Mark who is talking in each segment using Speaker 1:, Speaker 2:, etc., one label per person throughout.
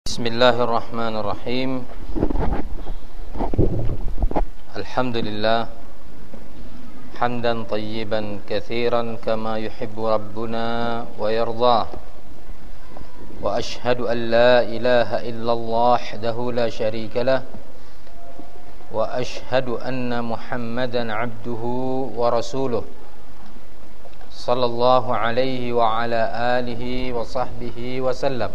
Speaker 1: Bismillahirrahmanirrahim. Alhamdulillah hamdan tayyiban katsiran kama yuhibbu rabbuna wa yardah. Wa ashhadu an la ilaha illallah wahdahu la syarika lah. Wa ashhadu anna Muhammadan abduhu wa rasuluh. Sallallahu alaihi wa ala alihi wa sahbihi wa sallam.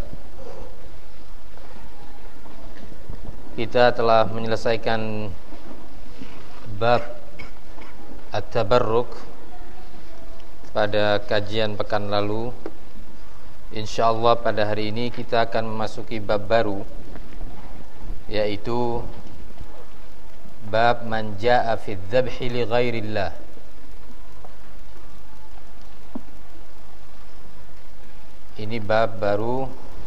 Speaker 1: Kita telah menyelesaikan bab at-tabarruk pada kajian pekan lalu. InsyaAllah pada hari ini kita akan memasuki bab baru, yaitu bab man ja'a fi dzabhi li ghairillah. Ini bab baru.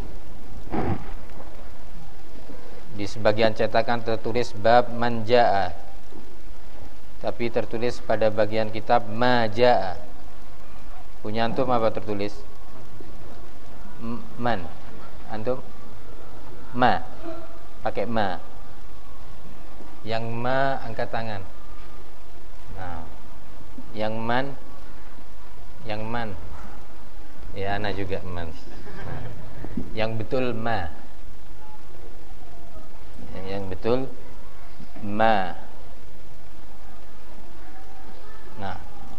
Speaker 1: Di sebagian cetakan tertulis bab man ja'a, tapi tertulis pada bagian kitab ma ja'a. Punya antum apa tertulis? Man. Antum? Ma. Pakai ma. Yang ma angkat tangan. Nah, yang man. Yang man. Ya, ana juga man. Nah, yang betul ma. Yang betul ma. Nah,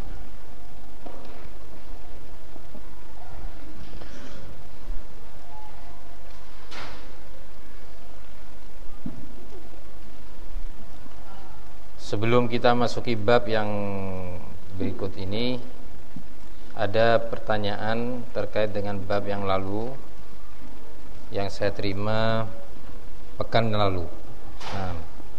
Speaker 1: sebelum kita masuki bab yang berikut ini, ada pertanyaan terkait dengan bab yang lalu yang saya terima pekan lalu. Nah,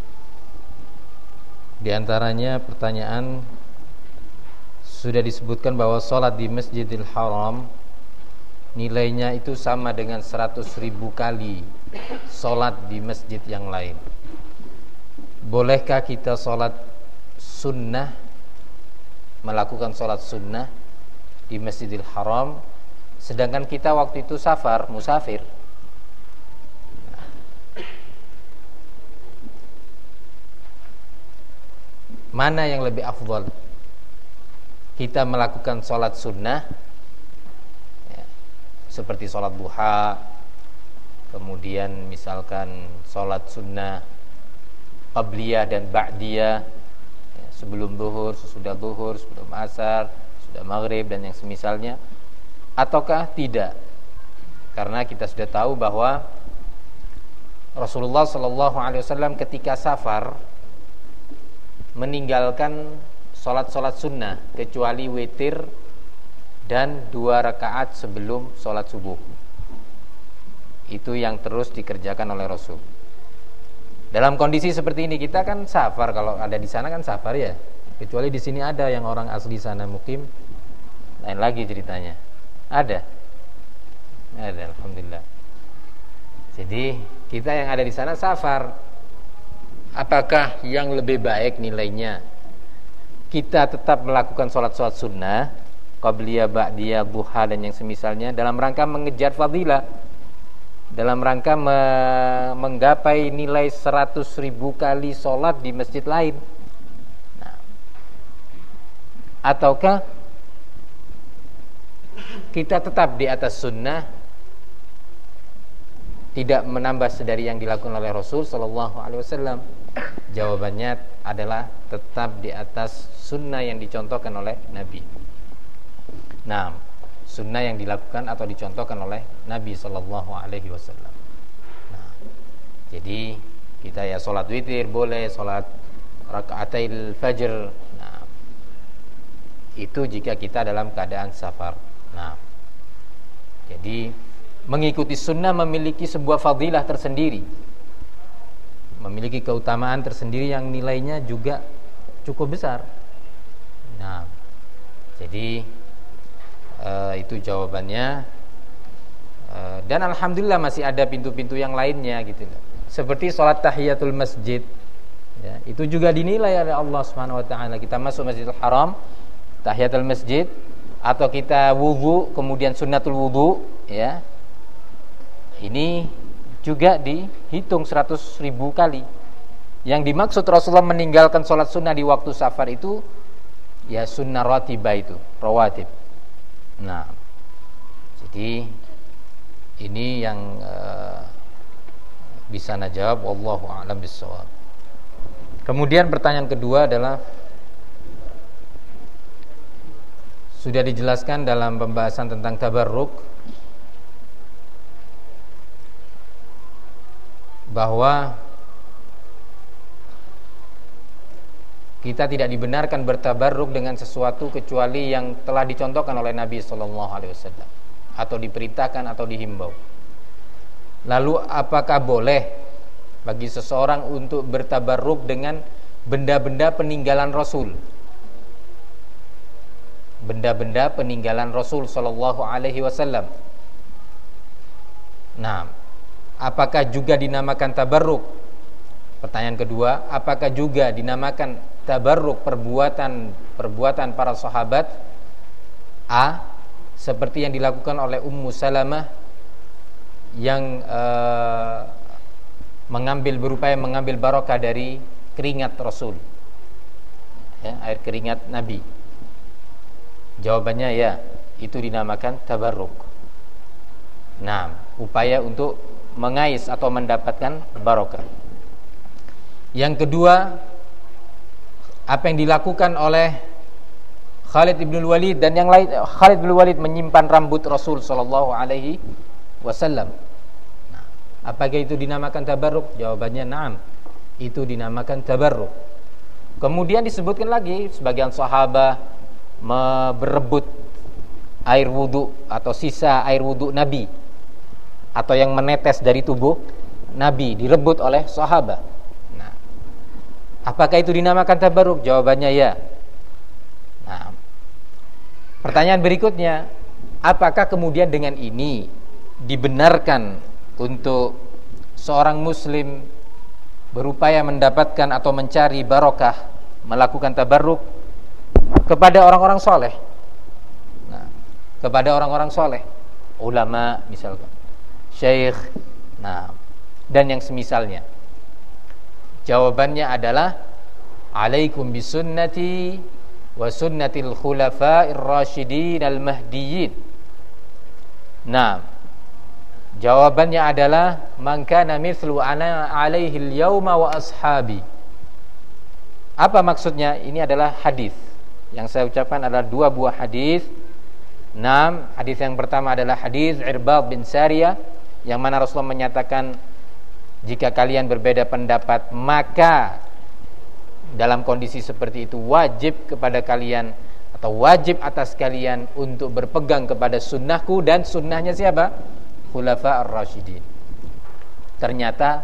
Speaker 1: di antaranya pertanyaan, sudah disebutkan bahwa sholat di Masjidil Haram nilainya itu sama dengan 100.000 kali sholat di masjid yang lain. Bolehkah kita sholat sunnah, melakukan sholat sunnah di Masjidil Haram, sedangkan kita waktu itu musafir? Mana yang lebih afdal? Kita melakukan sholat sunnah ya, seperti sholat duha, kemudian misalkan sholat sunnah qabliyah dan ba'diyah ya, sebelum zuhur, sesudah zuhur, sebelum asar, sudah maghrib dan yang semisalnya, ataukah tidak? Karena kita sudah tahu bahwa Rasulullah SAW ketika safar meninggalkan sholat-sholat sunnah kecuali witir dan 2 rakaat sebelum sholat subuh. Itu yang terus dikerjakan oleh Rasul. Dalam kondisi seperti ini kita kan safar, kalau ada di sana kan safar ya. Kecuali di sini ada yang orang asli sana mukim, lain lagi ceritanya. Ada, alhamdulillah. Jadi kita yang ada di sana safar. Apakah yang lebih baik nilainya kita tetap melakukan sholat-sholat sunnah qabliyah, ba'diyah, duha dan yang semisalnya dalam rangka mengejar fadilah, dalam rangka menggapai nilai 100.000 kali sholat di masjid lain, nah, ataukah kita tetap di atas sunnah, tidak menambah sedari yang dilakukan oleh Rasul sallallahu alaihi wasallam? Jawabannya adalah tetap di atas sunnah yang dicontohkan oleh Nabi. Nah, sunnah yang dilakukan atau dicontohkan oleh Nabi sallallahu alaihi wasallam. Nah, jadi kita ya sholat witir boleh, sholat rakaatil fajr. Nah, itu jika kita dalam keadaan safar. Nah, jadi mengikuti sunnah memiliki sebuah fadilah tersendiri, memiliki keutamaan tersendiri yang nilainya juga cukup besar. Nah, jadi itu jawabannya. Dan alhamdulillah masih ada pintu-pintu yang lainnya gitu loh. Seperti sholat tahiyatul masjid ya, itu juga dinilai oleh Allah Subhanahu wa taala. Kita masuk Masjidil Haram, tahiyatul masjid, atau kita wudu kemudian sunnatul wudu ya, ini juga dihitung 100.000 kali. Yang dimaksud Rasulullah meninggalkan sholat sunnah di waktu safar itu ya sunnah ratibah itu, rawatib. Nah, jadi ini yang bisa najawab, wallahu a'lam bissawab. Kemudian pertanyaan kedua adalah, sudah dijelaskan dalam pembahasan tentang tabarruk bahwa kita tidak dibenarkan bertabarruk dengan sesuatu kecuali yang telah dicontohkan oleh Nabi SAW atau diperintahkan atau dihimbau. Lalu apakah boleh bagi seseorang untuk bertabarruk dengan benda-benda peninggalan Rasul? Benda-benda peninggalan Rasul SAW. Nah, apakah juga dinamakan tabarruk? Pertanyaan kedua, apakah juga dinamakan tabarruk perbuatan para sahabat? A, seperti yang dilakukan oleh Ummu Salamah yang berupaya mengambil barokah dari keringat Rasul, ya, air keringat Nabi. Jawabannya ya, itu dinamakan tabarruk. Nah, upaya untuk mengais atau mendapatkan barokah. Yang kedua, apa yang dilakukan oleh Khalid bin Walid dan yang lain. Khalid bin Walid menyimpan rambut Rasul sallallahu alaihi wasallam. Nah, apakah itu dinamakan tabarruk? Jawabannya na'am. Itu dinamakan tabarruk. Kemudian disebutkan lagi sebagian sahabat berebut air wudu atau sisa air wudu Nabi atau yang menetes dari tubuh Nabi direbut oleh sahabat. Apakah itu dinamakan tabarruk? Jawabannya ya. Nah, pertanyaan berikutnya, apakah kemudian dengan ini dibenarkan untuk seorang muslim berupaya mendapatkan atau mencari barokah, melakukan tabarruk kepada orang-orang soleh? Nah, kepada orang-orang soleh, ulama misalkan, syekh, nah, dan yang semisalnya. Jawabannya adalah alaikum bisunnati wa sunnatil khulafa'ir rasyidin al-mahdiyyin. Nah, jawabannya adalah man kana mithlu ana alaihi al-yawma wa ashabi. Apa maksudnya? Ini adalah hadis. Yang saya ucapkan adalah dua buah hadis. Hadis yang pertama adalah hadis Irbad bin Sariyah yang mana Rasulullah menyatakan, jika kalian berbeda pendapat, maka dalam kondisi seperti itu wajib kepada kalian atau wajib atas kalian untuk berpegang kepada sunnahku dan sunnahnya siapa? Khulafa ar-Rasyidin. Ternyata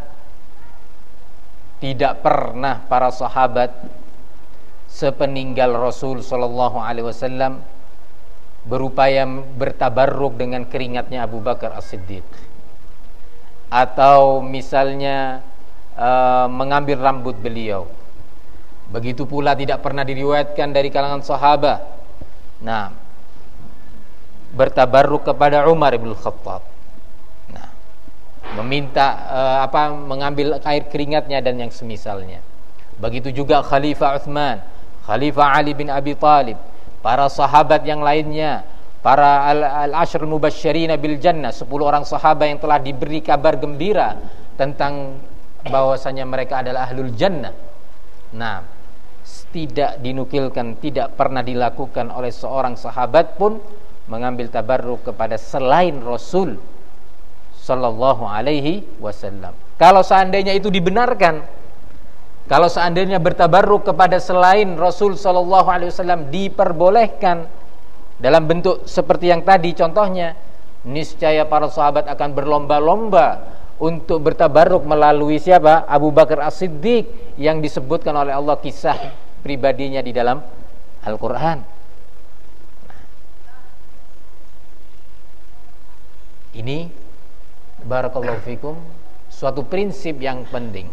Speaker 1: tidak pernah para sahabat sepeninggal Rasul sallallahu alaihi wasallam berupaya bertabarruk dengan keringatnya Abu Bakar As-Siddiq, atau misalnya mengambil rambut beliau. Begitu pula tidak pernah diriwayatkan dari kalangan sahabat bertabarruk kepada Umar bin Khattab, meminta mengambil air keringatnya dan yang semisalnya. Begitu juga Khalifah Utsman, Khalifah Ali bin Abi Thalib, para sahabat yang lainnya, para al-ashr mubasysyirina bil jannah, 10 orang sahabat yang telah diberi kabar gembira tentang bahwasanya mereka adalah ahlul jannah. Tidak dinukilkan, tidak pernah dilakukan oleh seorang sahabat pun mengambil tabarruk kepada selain Rasul sallallahu alaihi wasallam. Kalau seandainya itu dibenarkan, kalau seandainya bertabarruk kepada selain Rasul sallallahu alaihi wasallam diperbolehkan dalam bentuk seperti yang tadi contohnya, niscaya para sahabat akan berlomba-lomba untuk bertabarruk melalui siapa? Abu Bakar As-Siddiq yang disebutkan oleh Allah kisah pribadinya di dalam Al-Quran. Ini barakallahu fikum suatu prinsip yang penting.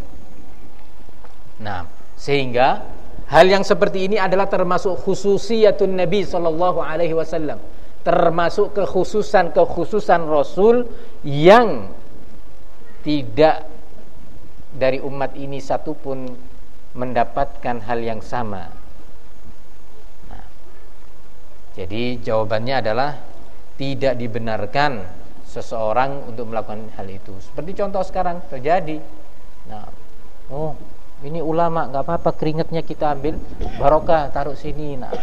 Speaker 1: Sehingga hal yang seperti ini adalah termasuk khususiyatun Nabi sallallahu alaihi wasallam, termasuk kekhususan Rasul yang tidak dari umat ini satupun mendapatkan hal yang sama. Nah, jadi jawabannya adalah tidak dibenarkan seseorang untuk melakukan hal itu. Seperti contoh sekarang terjadi. Nah, ini ulama, nggak apa-apa keringatnya kita ambil, barokah taruh sini. Nah,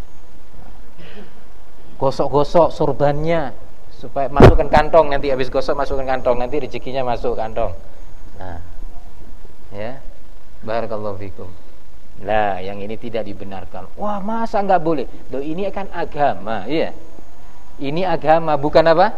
Speaker 1: gosok-gosok sorbannya supaya masukkan kantong, nanti habis gosok masukkan kantong, nanti rezekinya masuk kantong. Nah, ya, barakallahu fikum. Lah, yang ini tidak dibenarkan. Wah, masa nggak boleh? Loh, ini kan agama, iya. Ini agama, bukan apa?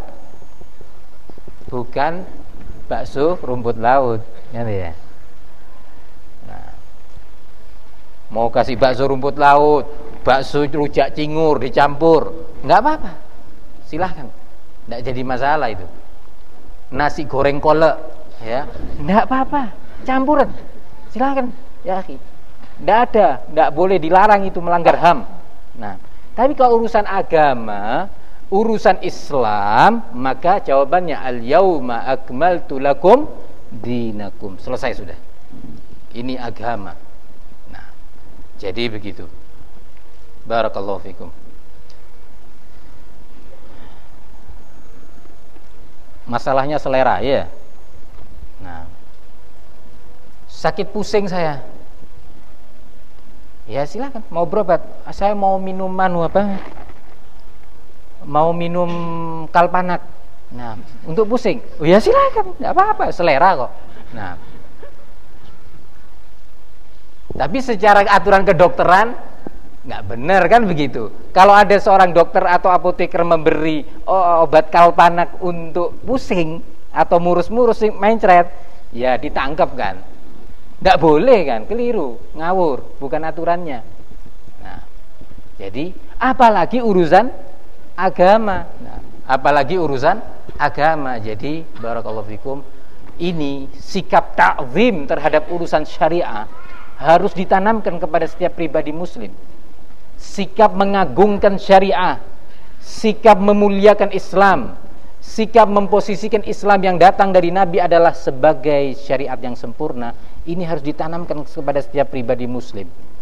Speaker 1: Bukan bakso rumput laut, ya. Nah, mau kasih bakso rumput laut, bakso rujak cingur dicampur, nggak apa-apa, silahkan, nggak jadi masalah itu. Nasi goreng kolak, ya, nggak apa-apa, campuran, silahkan, ya, nggak boleh dilarang, itu melanggar HAM. Nah, tapi kalau urusan agama, urusan Islam, maka jawabannya al-yauma akmaltu lakum dinakum. Selesai sudah. Ini agama. Nah, jadi begitu. Barakallahu fikum. Masalahnya selera, ya. Nah, sakit pusing saya. Ya silakan, mau berobat. Saya mau minum mau minum Kalpanak. Nah, untuk pusing. Oh ya silakan, enggak apa-apa, selera kok. Nah. Tapi secara aturan kedokteran enggak benar kan begitu. Kalau ada seorang dokter atau apoteker memberi obat Kalpanak untuk pusing atau murus-murus mencret, ya ditangkap kan. Enggak boleh kan, keliru, ngawur, bukan aturannya. Nah, jadi apalagi urusan agama. Nah, apalagi urusan agama. Jadi barakallahu fikum, ini sikap ta'zim terhadap urusan syariah harus ditanamkan kepada setiap pribadi muslim. Sikap mengagungkan syariah, sikap memuliakan Islam, sikap memposisikan Islam yang datang dari Nabi adalah sebagai syariat yang sempurna. Ini harus ditanamkan kepada setiap pribadi muslim.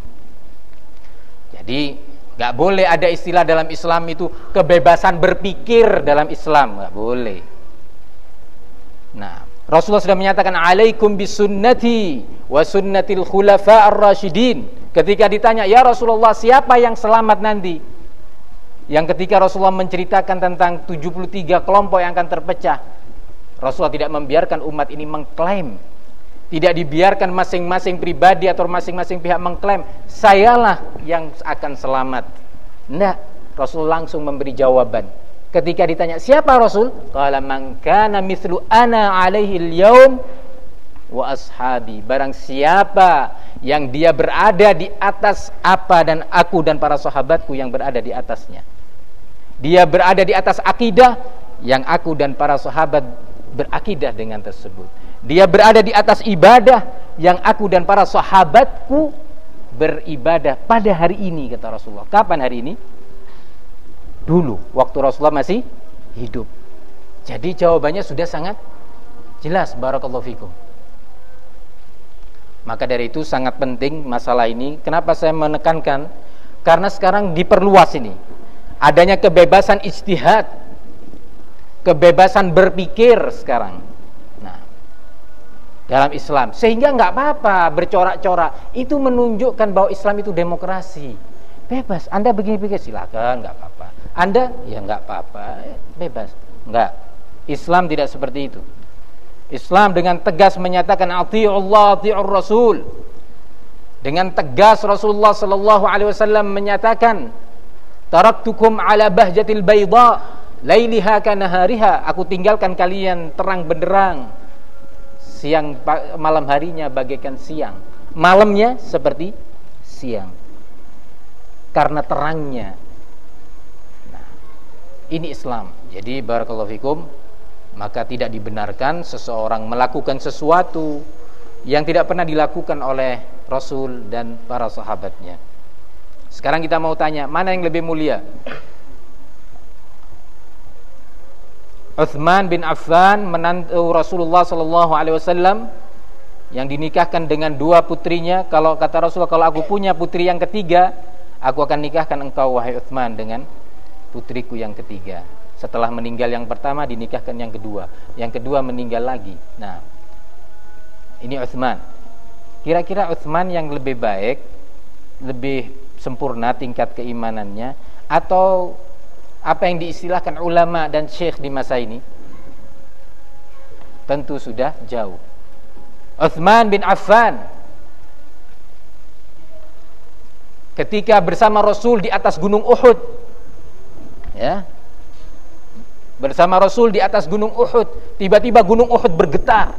Speaker 1: Jadi nggak boleh ada istilah dalam Islam itu kebebasan berpikir dalam Islam, nggak boleh. Nah, Rasulullah sudah menyatakan alaikum bisunnati wa sunnatil khulafa ar-rasyidin. Ketika ditanya, ya Rasulullah, siapa yang selamat nanti? Yang ketika Rasulullah menceritakan tentang 73 kelompok yang akan terpecah, Rasulullah tidak membiarkan umat ini mengklaim. Tidak dibiarkan masing-masing pribadi atau masing-masing pihak mengklaim sayalah yang akan selamat. Nah, Rasul langsung memberi jawaban. Ketika ditanya siapa Rasul, qala man kana mithlu ana alaihi al-yaum wa ashabi. Barang siapa yang dia berada di atas apa dan aku dan para sahabatku yang berada di atasnya. Dia berada di atas akidah yang aku dan para sahabat berakidah dengan tersebut. Dia berada di atas ibadah yang aku dan para sahabatku beribadah pada hari ini, kata Rasulullah. Kapan hari ini? Dulu, waktu Rasulullah masih hidup. Jadi jawabannya sudah sangat jelas. Barakallahu fikum. Maka dari itu sangat penting masalah ini. Kenapa saya menekankan? Karena sekarang diperluas ini. Adanya kebebasan ijtihad, kebebasan berpikir sekarang. Dalam Islam, sehingga nggak apa-apa bercorak-corak. Itu menunjukkan bahwa Islam itu demokrasi, bebas. Anda begini-begini silakan, nggak apa-apa. Anda ya nggak apa-apa, bebas. Nggak. Islam tidak seperti itu. Islam dengan tegas menyatakan atii'ullah atii'ur rasul. Dengan tegas Rasulullah sallallahu alaihi wasallam menyatakan taraktukum ala bahjatil bayda lailiha kanahariha. Aku tinggalkan kalian terang benderang, siang malam harinya bagaikan siang, malamnya seperti siang karena terangnya. Nah, ini Islam. Jadi barakallahu fikum, maka tidak dibenarkan seseorang melakukan sesuatu yang tidak pernah dilakukan oleh Rasul dan para sahabatnya. Sekarang kita mau tanya, mana yang lebih mulia? Utsman bin Affan, menantu Rasulullah sallallahu alaihi wasallam, yang dinikahkan dengan dua putrinya. Kalau kata Rasulullah, kalau aku punya putri yang ketiga, aku akan nikahkan engkau wahai Utsman dengan putriku yang ketiga. Setelah meninggal yang pertama, dinikahkan yang kedua. Yang kedua meninggal lagi. Nah, ini Utsman. Kira-kira Utsman yang lebih baik, lebih sempurna tingkat keimanannya, atau apa yang diistilahkan ulama dan syekh di masa ini? Tentu sudah jauh. Utsman bin Affan ketika bersama Rasul di atas gunung Uhud, ya, bersama Rasul di atas gunung Uhud, tiba-tiba gunung Uhud bergetar.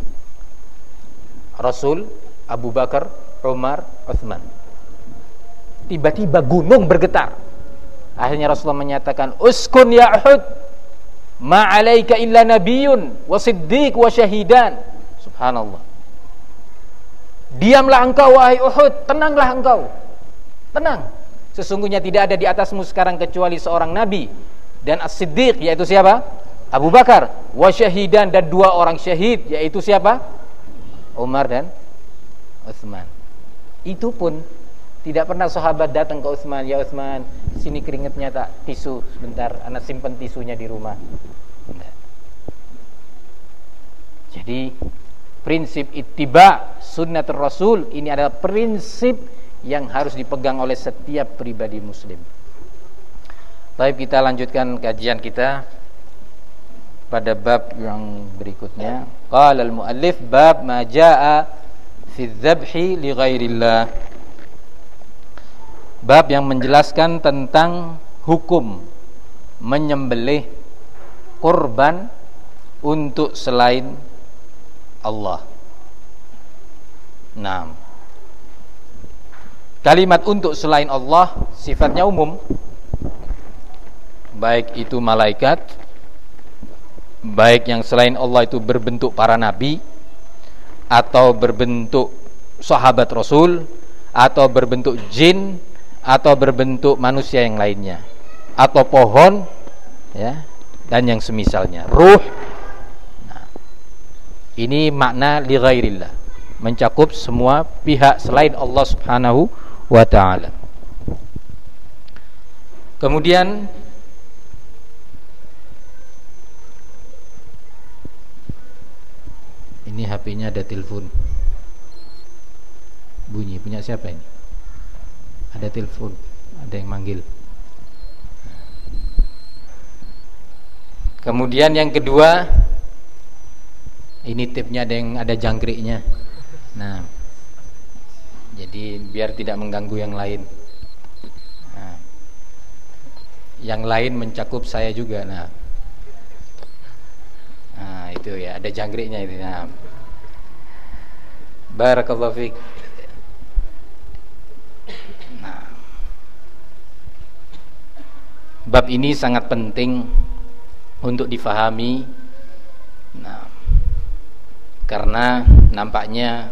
Speaker 1: Rasul, Abu Bakar, Umar, Utsman. Tiba-tiba gunung bergetar. Akhirnya Rasulullah menyatakan, "Uskun ya Uhud, ma 'alaika illa nabiyyun wa siddiq wa syahidan." Subhanallah. Diamlah engkau wahai Uhud, tenanglah engkau. Tenang. Sesungguhnya tidak ada di atasmu sekarang kecuali seorang nabi dan as-siddiq, yaitu siapa? Abu Bakar, wa syahidan, dan dua orang syahid, yaitu siapa? Umar dan Utsman. Itu pun tidak pernah sahabat datang ke Utsman, "Ya Utsman, sini keringetnya tak, tisu sebentar, anak simpan tisunya di rumah." Tidak. Jadi prinsip ittiba sunnatur Rasul ini adalah prinsip yang harus dipegang oleh setiap pribadi muslim. Baik, kita lanjutkan kajian kita pada bab yang berikutnya. Qala al-muallif bab ma jaa fi dzabhi li ghairillah. Bab yang menjelaskan tentang hukum menyembelih kurban untuk selain Allah. Nah, kalimat untuk selain Allah sifatnya umum, baik itu malaikat, baik yang selain Allah itu berbentuk para nabi, atau berbentuk sahabat Rasul, atau berbentuk jin, atau berbentuk manusia yang lainnya, atau pohon, ya, dan yang semisalnya, ruh. Nah, ini makna li ghairillah, mencakup semua pihak selain Allah Subhanahu wa ta'ala. Kemudian ini HP-nya ada telepon bunyi, punya siapa ini? Ada telepon, ada yang manggil. Kemudian yang kedua, ini tipnya ada jangkriknya. Nah, jadi biar tidak mengganggu yang lain. Nah, yang lain mencakup saya juga. Nah, itu ya, ada jangkriknya itu. Nah, barakallahu fiik. Bab ini sangat penting untuk difahami. Nah, karena nampaknya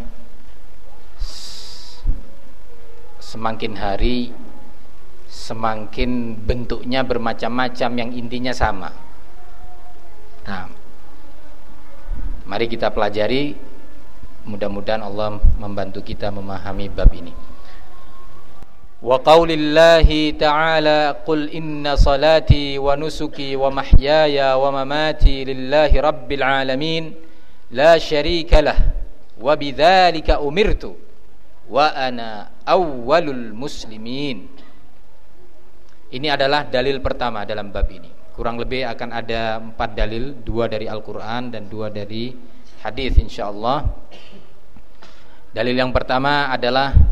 Speaker 1: semakin hari semakin bentuknya bermacam-macam yang intinya sama. Nah, mari kita pelajari, mudah-mudahan Allah membantu kita memahami bab ini. Wa qaulillahi ta'ala qul inna salati wa nusuki wa mahyaya wa mamati lillahi rabbil alamin la syarika lah wa bidzalika umirtu wa ana awwalul muslimin. Ini adalah dalil pertama dalam bab ini. Kurang lebih akan ada 4 dalil, 2 dari Al-Quran dan 2 dari hadis insyaallah. Dalil yang pertama adalah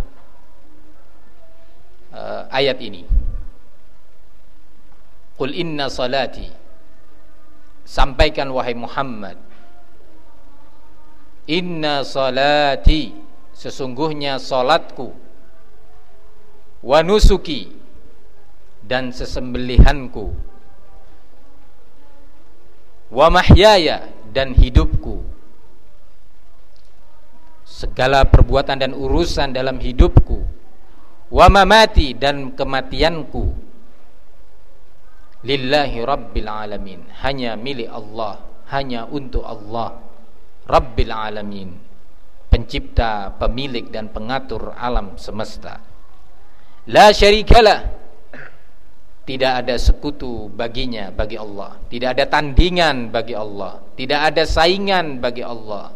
Speaker 1: ayat ini. Qul inna salati, sampaikan wahai Muhammad, inna salati, sesungguhnya salatku, wa nusuki, dan sesembelihanku, wa mahyaya, dan hidupku, segala perbuatan dan urusan dalam hidupku, wa mamati, dan kematianku, lillahi rabbil alamin, hanya milik Allah, hanya untuk Allah Rabbil alamin, pencipta, pemilik dan pengatur alam semesta. La syarikalah, tidak ada sekutu baginya, bagi Allah. Tidak ada tandingan bagi Allah, tidak ada saingan bagi Allah.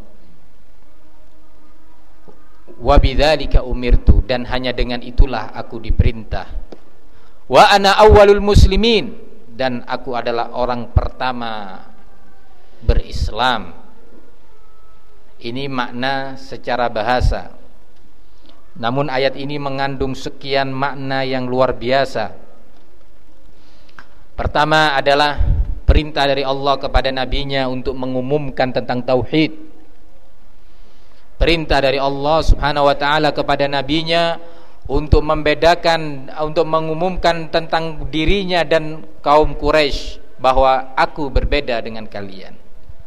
Speaker 1: Wa bidzalika umirtu, dan hanya dengan itulah aku diperintah. Wa ana awwalul muslimin, dan aku adalah orang pertama berislam. Ini makna secara bahasa. Namun ayat ini mengandung sekian makna yang luar biasa. Pertama adalah perintah dari Allah kepada nabinya untuk mengumumkan tentang tauhid. Perintah dari Allah Subhanahu wa taala kepada nabinya untuk membedakan, untuk mengumumkan tentang dirinya dan kaum Quraisy bahwa aku berbeda dengan kalian.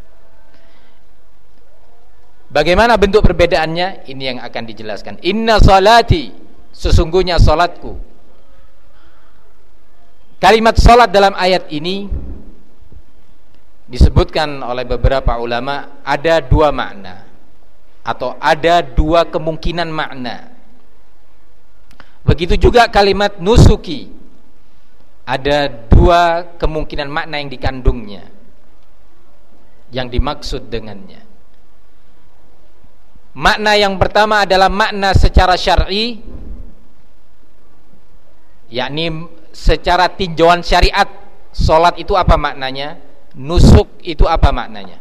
Speaker 1: Bagaimana bentuk perbedaannya? Ini yang akan dijelaskan. Inna salati, sesungguhnya salatku. Kalimat salat dalam ayat ini disebutkan oleh beberapa ulama ada dua makna, atau ada dua kemungkinan makna. Begitu juga kalimat nusuki, ada dua kemungkinan makna yang dikandungnya, yang dimaksud dengannya. Makna yang pertama adalah makna secara syar'i, yakni secara tinjauan syariat. Salat itu apa maknanya? Nusuk itu apa maknanya?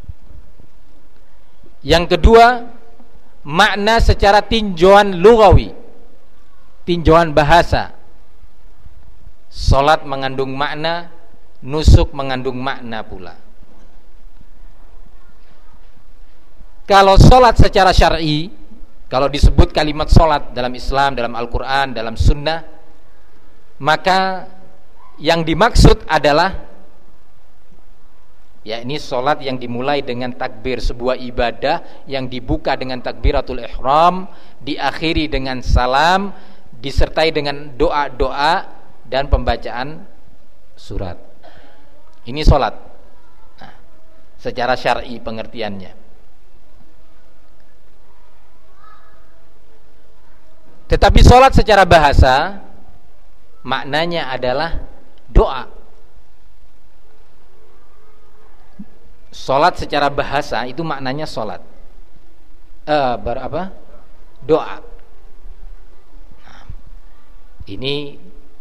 Speaker 1: Yang kedua, makna secara tinjauan lughawi, tinjauan bahasa. Salat mengandung makna, nusuk mengandung makna pula. Kalau sholat secara syar'i, kalau disebut kalimat sholat dalam Islam, dalam Al-Quran, dalam Sunnah, maka yang dimaksud adalah, ya, ini sholat yang dimulai dengan takbir, sebuah ibadah yang dibuka dengan takbiratul ihram, diakhiri dengan salam, disertai dengan doa-doa dan pembacaan surat. Ini sholat. Nah, secara syar'i pengertiannya. Tetapi sholat secara bahasa maknanya adalah doa. Sholat secara bahasa itu maknanya sholat, doa. Nah, ini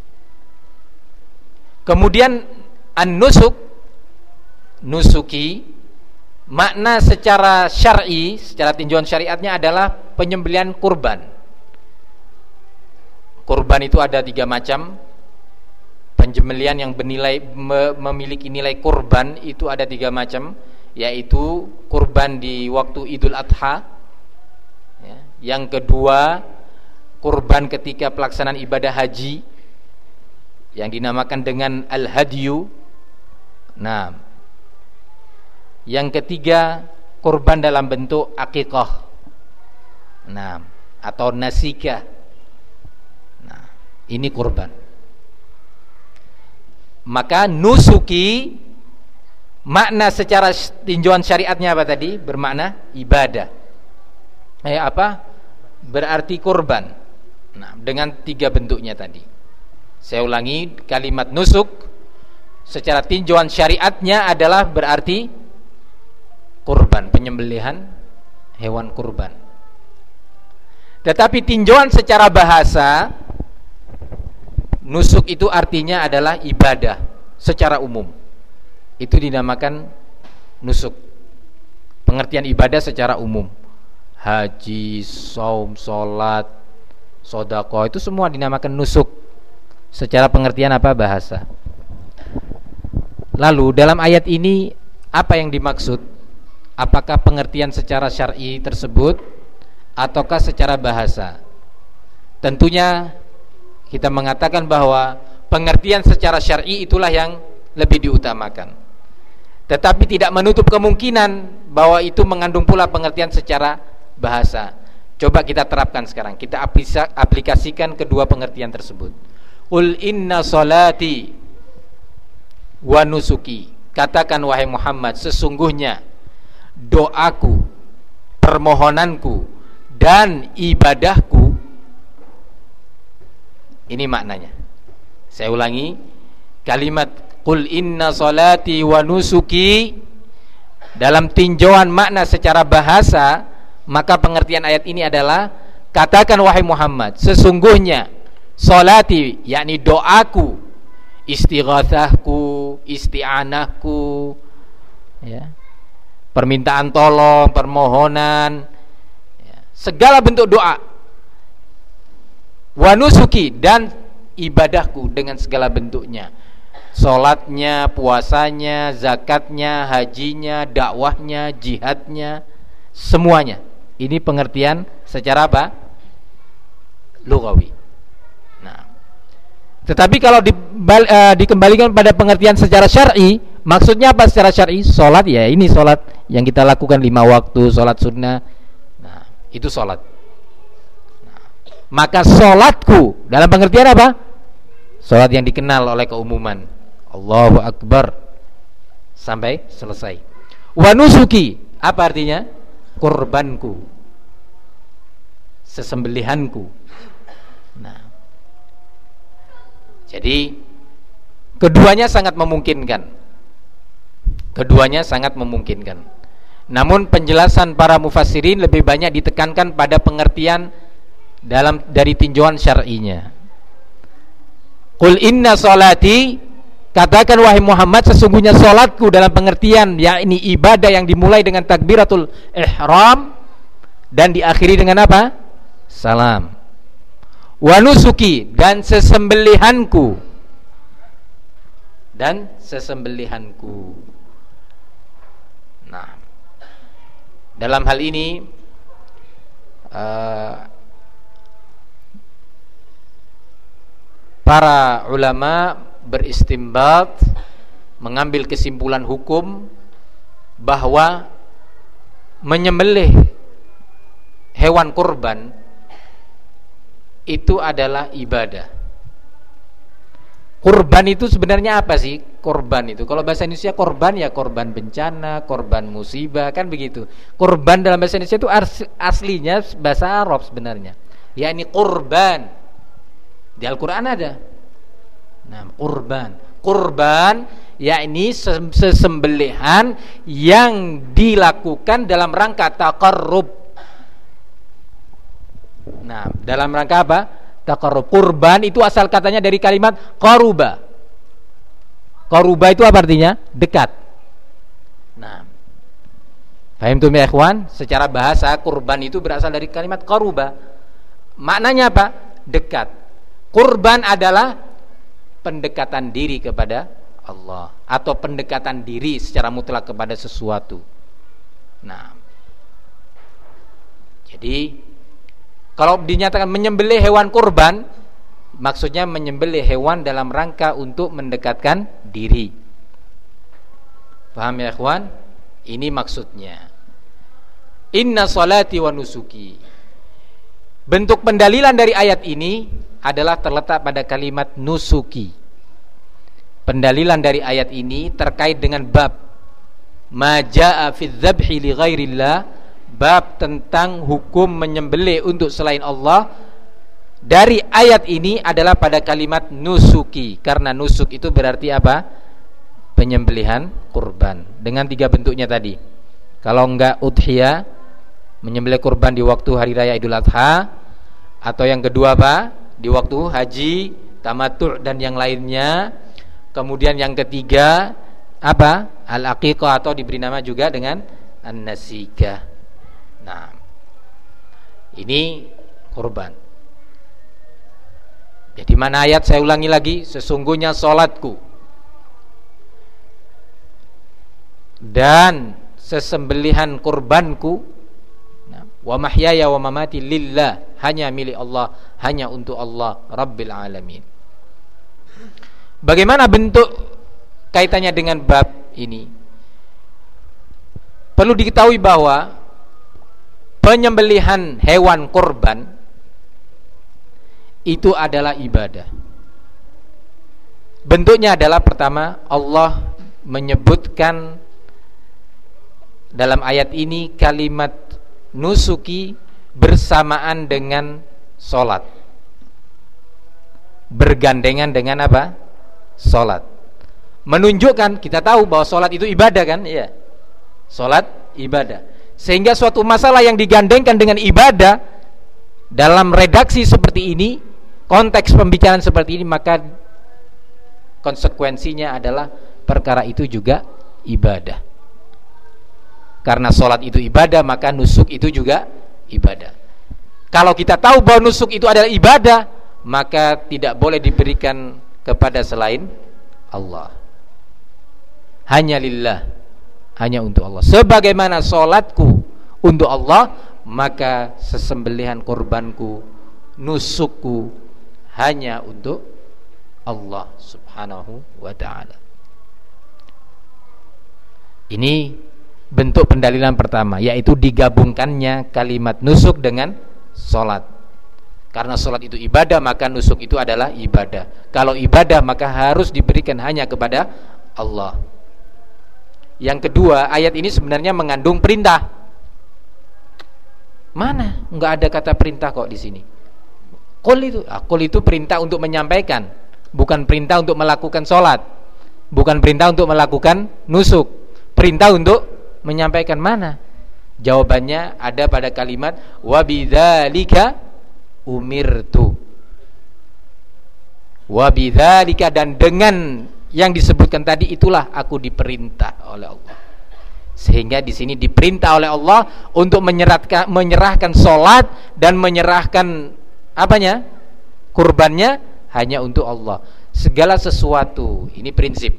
Speaker 1: kemudian an-nusuk, nusuki, makna secara syar'i, secara tinjauan syariatnya adalah penyembelihan kurban. Kurban itu ada 3 macam. Penyembelihan yang memiliki nilai kurban itu ada 3 macam, yaitu kurban di waktu Idul Adha, ya. Yang kedua, kurban ketika pelaksanaan ibadah haji yang dinamakan dengan al-hadyu. Nah, yang ketiga, kurban dalam bentuk akikah, nah, atau nasikah. Ini kurban. Maka nusuki, makna secara tinjauan syariatnya apa tadi? Bermakna ibadah. Berarti kurban. Nah, dengan 3 bentuknya tadi. Saya ulangi, kalimat nusuk secara tinjauan syariatnya adalah berarti kurban, penyembelihan hewan kurban. Tetapi tinjauan secara bahasa, nusuk itu artinya adalah ibadah secara umum. Itu dinamakan nusuk. Pengertian ibadah secara umum. Haji, saum, salat, sedekah, itu semua dinamakan nusuk. Secara pengertian apa? Bahasa. Lalu dalam ayat ini apa yang dimaksud? Apakah pengertian secara syar'i tersebut ataukah secara bahasa? Tentunya kita mengatakan bahwa pengertian secara syar'i itulah yang lebih diutamakan. Tetapi tidak menutup kemungkinan bahwa itu mengandung pula pengertian secara bahasa. Coba kita terapkan sekarang. Kita aplikasikan kedua pengertian tersebut. Qul inna salati, wa nusuki, katakan wahai Muhammad, sesungguhnya doaku, permohonanku dan ibadahku. Ini maknanya. Saya ulangi, kalimat qul inna salati wa nusuki dalam tinjauan makna secara bahasa, maka pengertian ayat ini adalah katakan wahai Muhammad, sesungguhnya salati yakni doaku, istighatsahku, isti'anahku, ya, permintaan tolong, permohonan, ya, segala bentuk doa, wa nusuki dan ibadahku dengan segala bentuknya, salatnya, puasanya, zakatnya, hajinya, dakwahnya, jihadnya, semuanya. Ini pengertian secara apa? Lughawi. Nah, tetapi kalau dikembalikan pada pengertian secara syar'i, maksudnya apa secara syar'i? Salat, ya ini salat yang kita lakukan 5 waktu, salat sunnah. Nah, itu salat. Nah, maka salatku dalam pengertian apa? Salat yang dikenal oleh keumuman, Allahu Akbar sampai selesai. Wa nusuki, apa artinya? Kurbanku, sesembelihanku. Nah, jadi keduanya sangat memungkinkan. Keduanya sangat memungkinkan. Namun penjelasan para mufassirin lebih banyak ditekankan pada pengertian dari tinjauan syar'inya. Qul inna salati, katakan wahai Muhammad, sesungguhnya salatku dalam pengertian yakni ibadah yang dimulai dengan takbiratul ihram dan diakhiri dengan apa? Salam. Wa nusuki, dan sesembelihanku. Dan sesembelihanku. Nah, dalam hal ini para ulama beristimbat, mengambil kesimpulan hukum bahwa menyembelih hewan kurban itu adalah ibadah. Kurban itu sebenarnya apa sih? Korban itu, kalau bahasa Indonesia korban ya korban bencana, korban musibah, kan begitu. Korban dalam bahasa Indonesia itu aslinya bahasa Arab sebenarnya, yakni kurban. Di Al-Quran ada. Nah, kurban yakni sesembelihan yang dilakukan dalam rangka taqarrub. Nah, dalam rangka apa? Taqarrub. Kurban itu asal katanya dari kalimat qaruba. Qaruba itu apa artinya? Dekat. Nah, paham tuh ya ikhwan? Secara bahasa kurban itu berasal dari kalimat qaruba. Maknanya apa? Dekat. Kurban adalah pendekatan diri kepada Allah atau pendekatan diri secara mutlak kepada sesuatu. Nah, jadi kalau dinyatakan menyembelih hewan kurban, maksudnya menyembelih hewan dalam rangka untuk mendekatkan diri. Paham ya ikhwan? Ini maksudnya. Inna salati wa nusuki. Bentuk pendalilan dari ayat ini adalah terletak pada kalimat nusuki. Pendalilan dari ayat ini terkait dengan bab ma jaa fi dzabhi li ghairillah, bab tentang hukum menyembelih untuk selain Allah. Dari ayat ini adalah pada kalimat nusuki, karena nusuk itu berarti apa? Penyembelihan kurban dengan 3 bentuknya tadi. Kalau enggak udhiyah, menyembelih kurban di waktu hari raya Idul Adha, atau yang kedua apa? Di waktu haji, tamattu' dan yang lainnya. Kemudian yang ketiga apa? Al-aqiqah, atau diberi nama juga dengan an-nasikah. Nah, ini kurban. Jadi mana ayat? Saya ulangi lagi, sesungguhnya salatku dan sesembelihan kurbanku, wa mahyaya wa mamati lillah, hanya milik Allah, hanya untuk Allah Rabbil Alamin. Bagaimana bentuk kaitannya dengan bab ini? Perlu diketahui bahwa penyembelihan hewan kurban itu adalah ibadah. Bentuknya adalah pertama, Allah menyebutkan dalam ayat ini kalimat nusuki bersamaan dengan sholat, bergandengan dengan apa? Sholat. Menunjukkan, kita tahu bahwa sholat itu ibadah kan? Iya, sholat ibadah. Sehingga suatu masalah yang digandengkan dengan ibadah dalam redaksi seperti ini, konteks pembicaraan seperti ini, maka konsekuensinya adalah perkara itu juga ibadah. Karena sholat itu ibadah, maka nusuk itu juga ibadah. Kalau kita tahu bahwa nusuk itu adalah ibadah, maka tidak boleh diberikan kepada selain Allah. Hanya lillah, hanya untuk Allah. Sebagaimana sholatku untuk Allah, maka sesembelihan korbanku, nusukku hanya untuk Allah subhanahu wa ta'ala. Ini bentuk pendalilan pertama, yaitu digabungkannya kalimat nusuk dengan sholat. Karena sholat itu ibadah, maka nusuk itu adalah ibadah. Kalau ibadah, maka harus diberikan hanya kepada Allah. Yang kedua, ayat ini sebenarnya mengandung perintah. Mana? Enggak ada kata perintah kok di sini. Qul itu perintah untuk menyampaikan, bukan perintah untuk melakukan sholat, bukan perintah untuk melakukan nusuk. Perintah untuk menyampaikan. Mana? Jawabannya ada pada kalimat wa bidzalika umirtu. Wa bidzalika, dan dengan yang disebutkan tadi itulah aku diperintah oleh Allah. Sehingga di sini diperintah oleh Allah untuk menyerahkan salat dan menyerahkan apanya? Kurbannya hanya untuk Allah. Segala sesuatu, ini prinsip.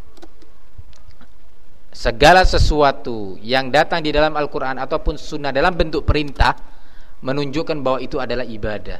Speaker 1: Segala sesuatu yang datang di dalam Al-Quran ataupun sunnah dalam bentuk perintah menunjukkan bahwa itu adalah ibadah.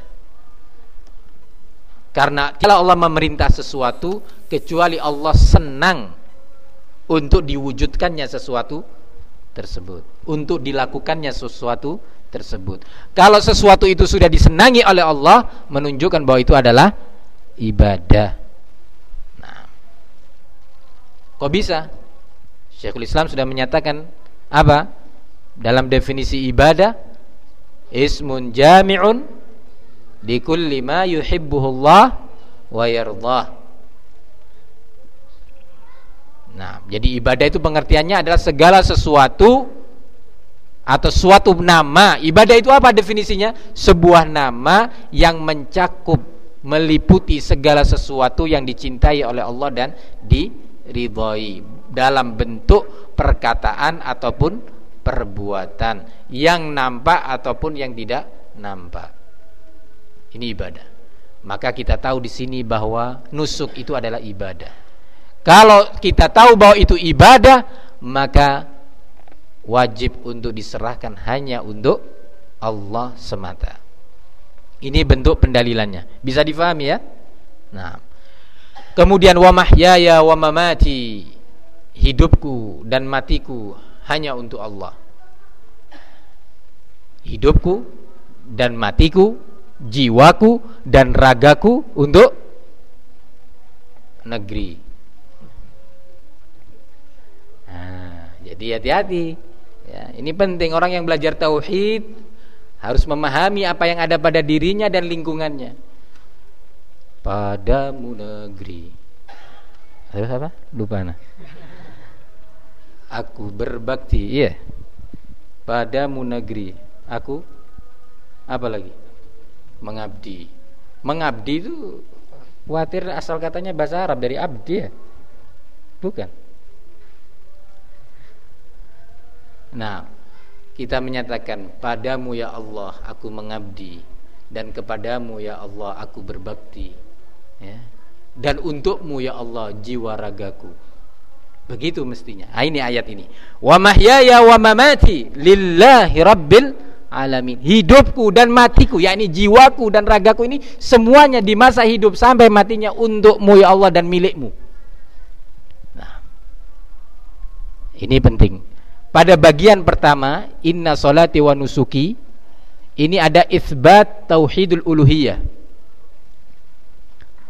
Speaker 1: Karena kalau Allah memerintah sesuatu, kecuali Allah senang untuk diwujudkannya sesuatu tersebut, untuk dilakukannya sesuatu tersebut. Kalau sesuatu itu sudah disenangi oleh Allah, menunjukkan bahwa itu adalah ibadah. Nah, kok bisa? Syekhul Islam sudah menyatakan apa? Dalam definisi ibadah, ismun jami'un li kulli ma yuhibbuhullah wa yardah. Nah, jadi ibadah itu pengertiannya adalah segala sesuatu atau suatu nama. Ibadah itu apa definisinya? Sebuah nama yang mencakup, meliputi segala sesuatu yang dicintai oleh Allah dan diridhai dalam bentuk perkataan ataupun perbuatan, yang nampak ataupun yang tidak nampak. Ini ibadah. Maka kita tahu di sini bahwa nusuk itu adalah ibadah. Kalau kita tahu bahwa itu ibadah, maka wajib untuk diserahkan hanya untuk Allah semata. Ini bentuk pendalilannya. Bisa difahami ya? Nah, kemudian wa mahyaya wa mamati, hidupku dan matiku hanya untuk Allah. Hidupku dan matiku, jiwaku dan ragaku untuk negeri. Nah, jadi hati-hati ya, ini penting. Orang yang belajar tauhid harus memahami apa yang ada pada dirinya dan lingkungannya. Padamu negeri. Terus apa? Lupa nah. Aku berbakti, iya. Padamu negeri, aku apa lagi? Mengabdi. Mengabdi itu khawatir asal katanya bahasa Arab dari abdi ya? Bukan. Nah, kita menyatakan padamu ya Allah aku mengabdi, dan kepadamu ya Allah aku berbakti ya. Dan untukmu ya Allah jiwa ragaku. Begitu mestinya. Nah, ini ayat ini. Wa mahyaya wa mamati lillahi rabbil alamin. Hidupku dan matiku, yakni jiwaku dan ragaku ini semuanya di masa hidup sampai matinya untukmu ya Allah dan milikmu. Nah, ini penting. Pada bagian pertama, inna sholati wa nusuki, ini ada itsbat tauhidul uluhiyah.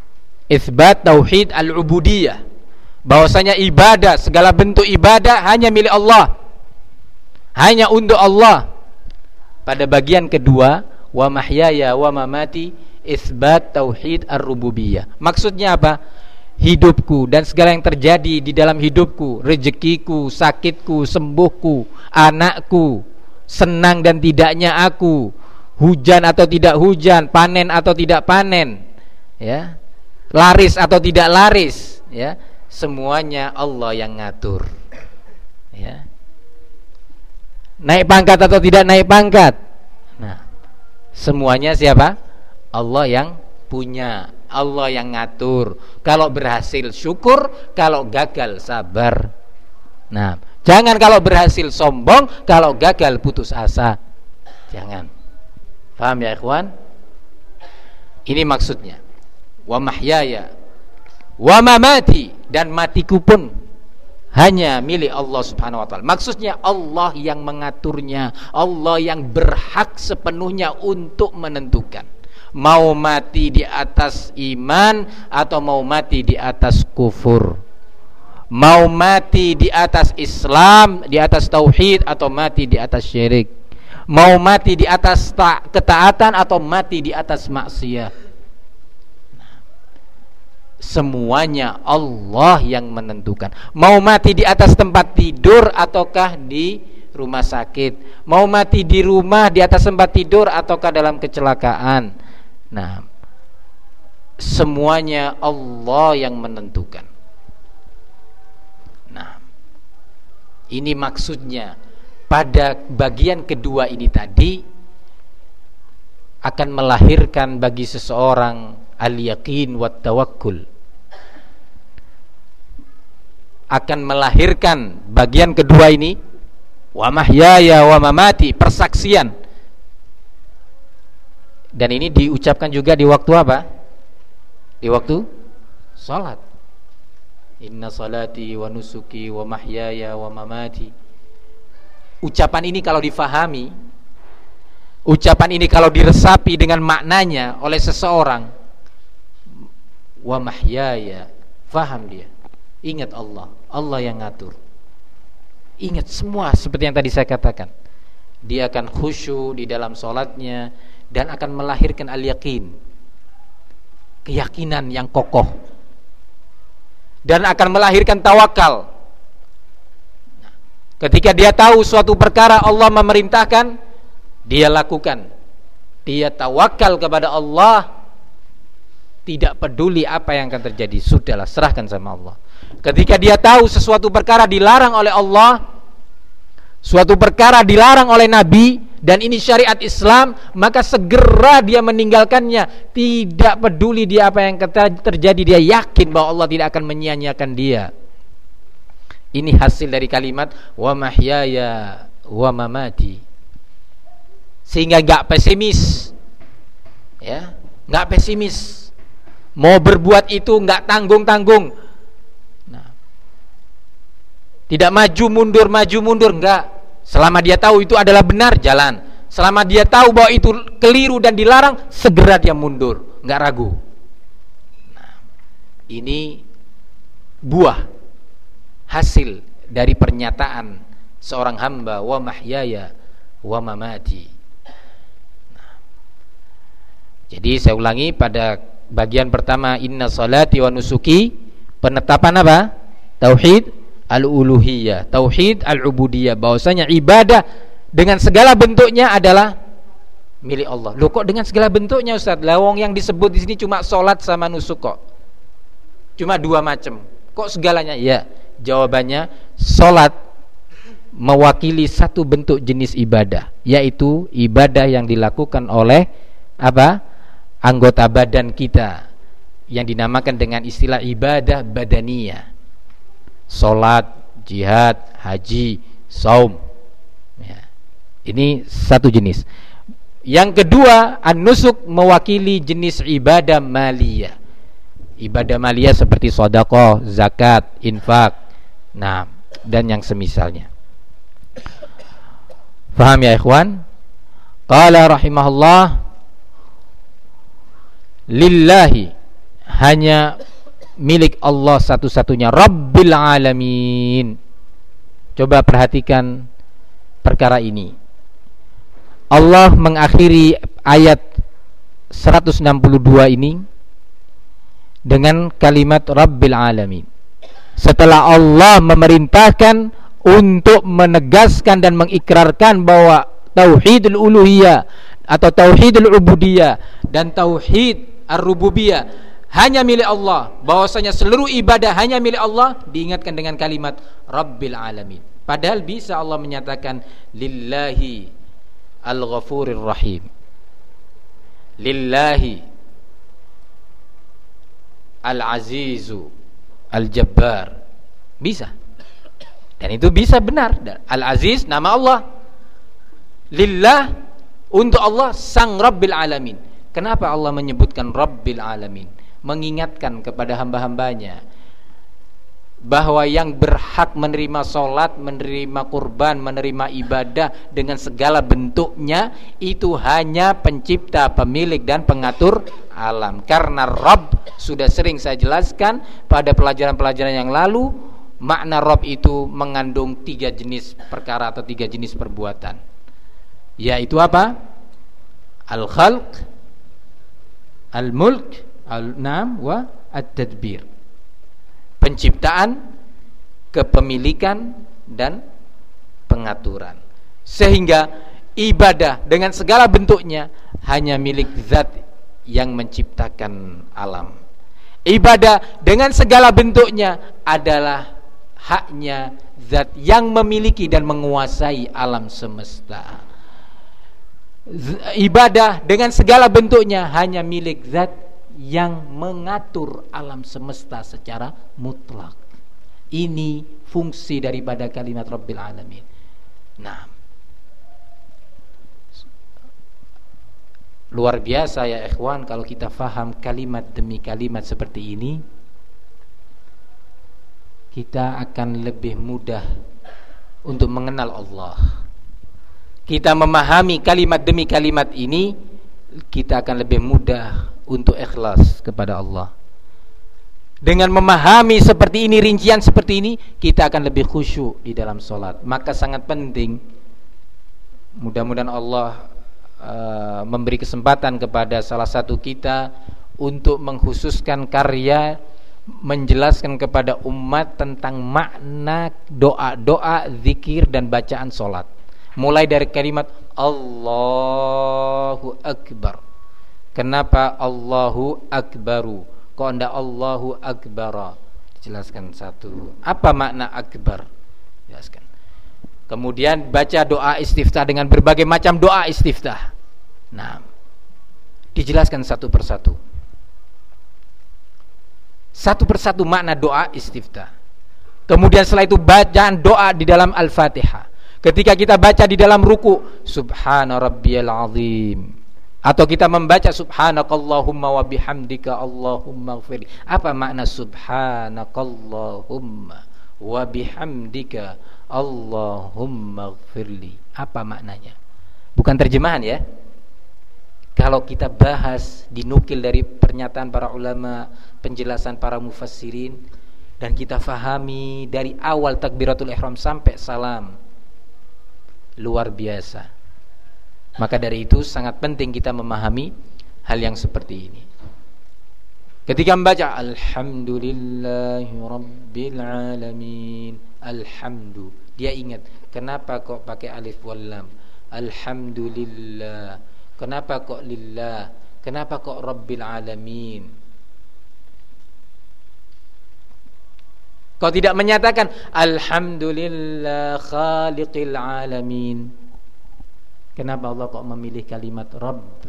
Speaker 1: Itsbat tauhid al-ubudiyah, bahwasanya ibadah, segala bentuk ibadah hanya milik Allah, hanya untuk Allah. Pada bagian kedua, wa mahyaya wa mamati, itsbat tauhid ar-rububiyah. Maksudnya apa? Hidupku dan segala yang terjadi di dalam hidupku, rezekiku, sakitku, sembuhku, anakku, senang dan tidaknya aku, hujan atau tidak hujan, panen atau tidak panen, ya, laris atau tidak laris, ya, semuanya Allah yang ngatur, ya. Naik pangkat atau tidak naik pangkat, nah, semuanya siapa? Allah yang punya, Allah yang ngatur. Kalau berhasil syukur, kalau gagal sabar. Nah, jangan kalau berhasil sombong, kalau gagal putus asa. Jangan. Paham ya ikhwan? Ini maksudnya. Wa mahyaya wa mamati, dan matiku pun hanya milik Allah Subhanahu wa taala. Maksudnya Allah yang mengaturnya, Allah yang berhak sepenuhnya untuk menentukan mau mati di atas iman atau mau mati di atas kufur, mau mati di atas Islam, di atas tauhid, atau mati di atas syirik, mau mati di atas ketaatan atau mati di atas maksiat. Semuanya Allah yang menentukan. Mau mati di atas tempat tidur ataukah di rumah sakit, mau mati di rumah di atas tempat tidur ataukah dalam kecelakaan. Nah, semuanya Allah yang menentukan. Nah, ini maksudnya pada bagian kedua ini tadi akan melahirkan bagi seseorang al-yaqin wa tawakkul, akan melahirkan bagian kedua ini, wa mahyaya wa mamati, persaksian. Dan ini diucapkan juga di waktu apa? Di waktu salat. Inna salati wa nusuki wa mahyaya wa mamati. Ucapan ini kalau difahami, ucapan ini kalau diresapi dengan maknanya oleh seseorang, wa mahyaya, faham dia, ingat Allah, Allah yang ngatur. Ingat semua seperti yang tadi saya katakan. Dia akan khusyuk di dalam salatnya dan akan melahirkan al-yaqin, keyakinan yang kokoh, dan akan melahirkan tawakal. Ketika dia tahu suatu perkara Allah memerintahkan, dia lakukan. Dia tawakal kepada Allah, tidak peduli apa yang akan terjadi, sudahlah, serahkan sama Allah. Ketika dia tahu sesuatu perkara dilarang oleh Allah, suatu perkara dilarang oleh Nabi, dan ini syariat Islam, maka segera dia meninggalkannya. Tidak peduli dia apa yang terjadi, dia yakin bahwa Allah tidak akan menyia-nyiakan dia. Ini hasil dari kalimat wa mahyaya wa mamati. Sehingga gak pesimis, ya, gak pesimis. Mau berbuat itu gak tanggung-tanggung. Nah, tidak maju mundur, enggak. Selama dia tahu itu adalah benar, jalan. Selama dia tahu bahwa itu keliru dan dilarang, segera dia mundur, enggak ragu. Nah, ini buah hasil dari pernyataan seorang hamba, wa mahyaya wa mamati. Nah, jadi saya ulangi, pada bagian pertama inna salati wa nusuki, penetapan apa? Tauhid al-uluhiyah, tauhid al-ubudiyah, bahwasanya ibadah dengan segala bentuknya adalah milik Allah. Loh, kok dengan segala bentuknya Ustaz? Lawong yang disebut di sini cuma salat sama nusuk kok. Cuma dua macam. Kok segalanya? Ya, jawabannya salat mewakili satu bentuk jenis ibadah, yaitu ibadah yang dilakukan oleh apa? Anggota badan kita, yang dinamakan dengan istilah ibadah badaniyah. Salat, jihad, haji, saum, ya. Ini satu jenis. Yang kedua, an-nusuk mewakili jenis ibadah maliyah. Ibadah maliyah seperti sedekah, zakat, infak, nah, dan yang semisalnya. Faham ya ikhwan? Qala rahimahullah, lillahi, hanya milik Allah satu-satunya, Rabbil Alamin. Coba perhatikan perkara ini. Allah mengakhiri ayat 162 ini dengan kalimat Rabbil Alamin. Setelah Allah memerintahkan untuk menegaskan dan mengikrarkan bahwa tauhidul uluhiyah atau tauhidul ubudiyah dan tauhid ar-rububiyah hanya milik Allah, bahwasanya seluruh ibadah hanya milik Allah, diingatkan dengan kalimat Rabbil Alamin. Padahal bisa Allah menyatakan lillahi al-ghafurir rahim, lillahi al-azizu al-jabbar, bisa. Dan itu bisa benar. Al-aziz nama Allah, lillah untuk Allah sang Rabbil Alamin. Kenapa Allah menyebutkan Rabbil Alamin? Mengingatkan kepada hamba-hambanya bahwa yang berhak menerima solat, menerima kurban, menerima ibadah dengan segala bentuknya itu hanya pencipta, pemilik dan pengatur alam. Karena Rabb sudah sering saya jelaskan pada pelajaran-pelajaran yang lalu, makna Rabb itu mengandung 3 jenis perkara atau 3 jenis perbuatan, yaitu apa? Al-khalq, al-mulk, al-nam wa at-tadbir. Penciptaan, kepemilikan dan pengaturan. Sehingga ibadah dengan segala bentuknya hanya milik zat yang menciptakan alam. Ibadah dengan segala bentuknya adalah haknya zat yang memiliki dan menguasai alam semesta. Ibadah dengan segala bentuknya hanya milik zat yang mengatur alam semesta secara mutlak. Ini fungsi daripada kalimat Rabbil Alamin. Nah, luar biasa ya ikhwan kalau kita faham kalimat demi kalimat seperti ini, kita akan lebih mudah untuk mengenal Allah. Kita memahami kalimat demi kalimat ini, kita akan lebih mudah untuk ikhlas kepada Allah. Dengan memahami seperti ini, rincian seperti ini, kita akan lebih khusyuk di dalam solat. Maka sangat penting, mudah-mudahan Allah memberi kesempatan kepada salah satu kita untuk mengkhususkan karya menjelaskan kepada umat tentang makna doa-doa, zikir dan bacaan solat. Mulai dari kalimat Allahu Akbar. Kenapa Allahu Akbaru? Kok anda Allahu Akbara? Jelaskan satu. Apa makna Akbar? Jelaskan. Kemudian baca doa istiftah dengan berbagai macam doa istiftah. Nah, dijelaskan satu persatu. Satu persatu makna doa istiftah. Kemudian setelah itu bacaan doa di dalam Al-Fatihah. Ketika kita baca di dalam ruku, Subhana Rabbiyal Azim, atau kita membaca Subhanakallahumma wa bihamdika Allahumma ighfirli. Apa makna Subhanakallahumma wa bihamdika Allahumma ighfirli? Apa maknanya? Bukan terjemahan ya. Kalau kita bahas, dinukil dari pernyataan para ulama, penjelasan para mufassirin, dan kita fahami dari awal takbiratul ihram sampai salam, luar biasa. Maka dari itu sangat penting kita memahami hal yang seperti ini. Ketika membaca Alhamdulillahi Rabbil Alamin, Alhamdu, dia ingat kenapa kok pakai alif wal lam. Alhamdulillah. Kenapa kok lillah? Kenapa kok Rabbil Alamin? Kau tidak menyatakan Alhamdulillah Khaliqil Alamin. Kenapa Allah kok memilih kalimat Rabb?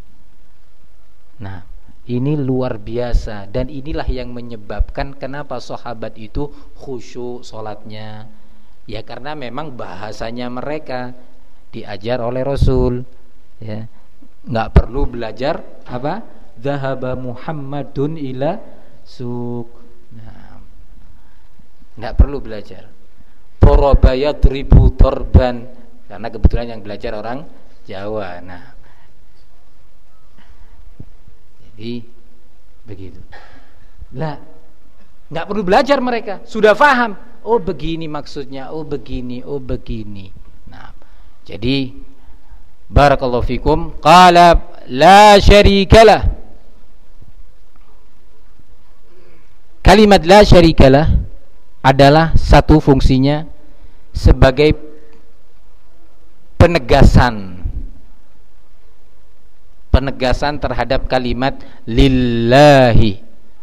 Speaker 1: Nah, ini luar biasa. Dan inilah yang menyebabkan kenapa sahabat itu khusyuk sholatnya. Ya karena memang bahasanya mereka diajar oleh Rasul. Ya, nggak perlu belajar apa? Zahaba Muhammadun ila suq. Nah, nggak perlu belajar Porobayat ribu torban, karena kebetulan yang belajar orang Jawa. Nah, jadi Begitu. Lah, enggak perlu belajar mereka, sudah paham. Oh begini maksudnya, oh begini, oh begini. Nah, jadi barakallahu fikum, qala la syarikalah. Kalimat la syarikalah adalah satu fungsinya sebagai penegasan terhadap kalimat lillahi.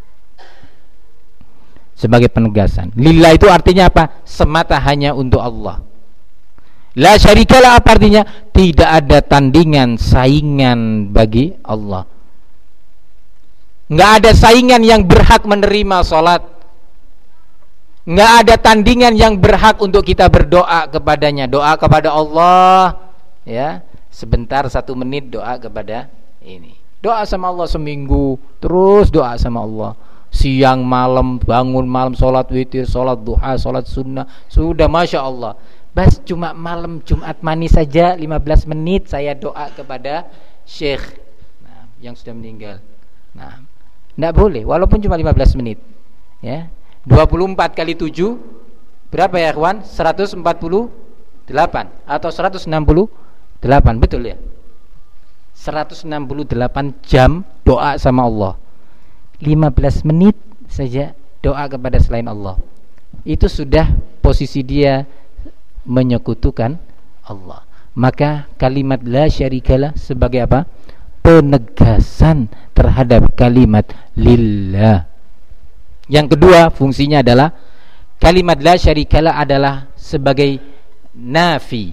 Speaker 1: Sebagai penegasan. Lillah itu artinya apa? Semata hanya untuk Allah. La syarikalah apa artinya? Tidak ada tandingan, saingan bagi Allah. Enggak ada saingan yang berhak menerima salat. Enggak ada tandingan yang berhak untuk kita berdoa kepadanya. Doa kepada Allah, ya. Sebentar 1 menit doa kepada ini. Doa sama Allah seminggu, terus doa sama Allah. Siang malam, bangun malam, sholat witir, sholat duha, sholat sunnah. Sudah Masya Allah. Bas cuma malam Jumat manis saja 15 menit saya doa kepada Syekh yang sudah meninggal. Nah, tidak boleh walaupun cuma 15 menit, ya. 24 kali 7 berapa ya kawan? 148 atau 168, betul ya? 168 jam doa sama Allah. 15 menit saja doa kepada selain Allah, itu sudah posisi dia menyekutukan Allah. Maka kalimat la syarikalah sebagai apa? Penegasan terhadap kalimat lillah. Yang kedua fungsinya adalah kalimat la syarikalah adalah sebagai nafi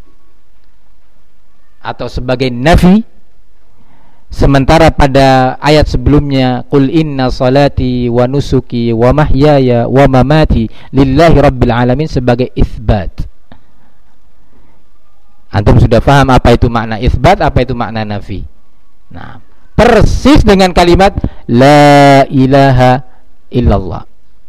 Speaker 1: atau sebagai nafi. Sementara pada ayat sebelumnya qul inna salati wa nusuki wa mahyaya wa mamati lillahi rabbil alamin sebagai isbat. Antum sudah paham apa itu makna isbat, apa itu makna nafi. Nah, persis dengan kalimat la ilaha illallah.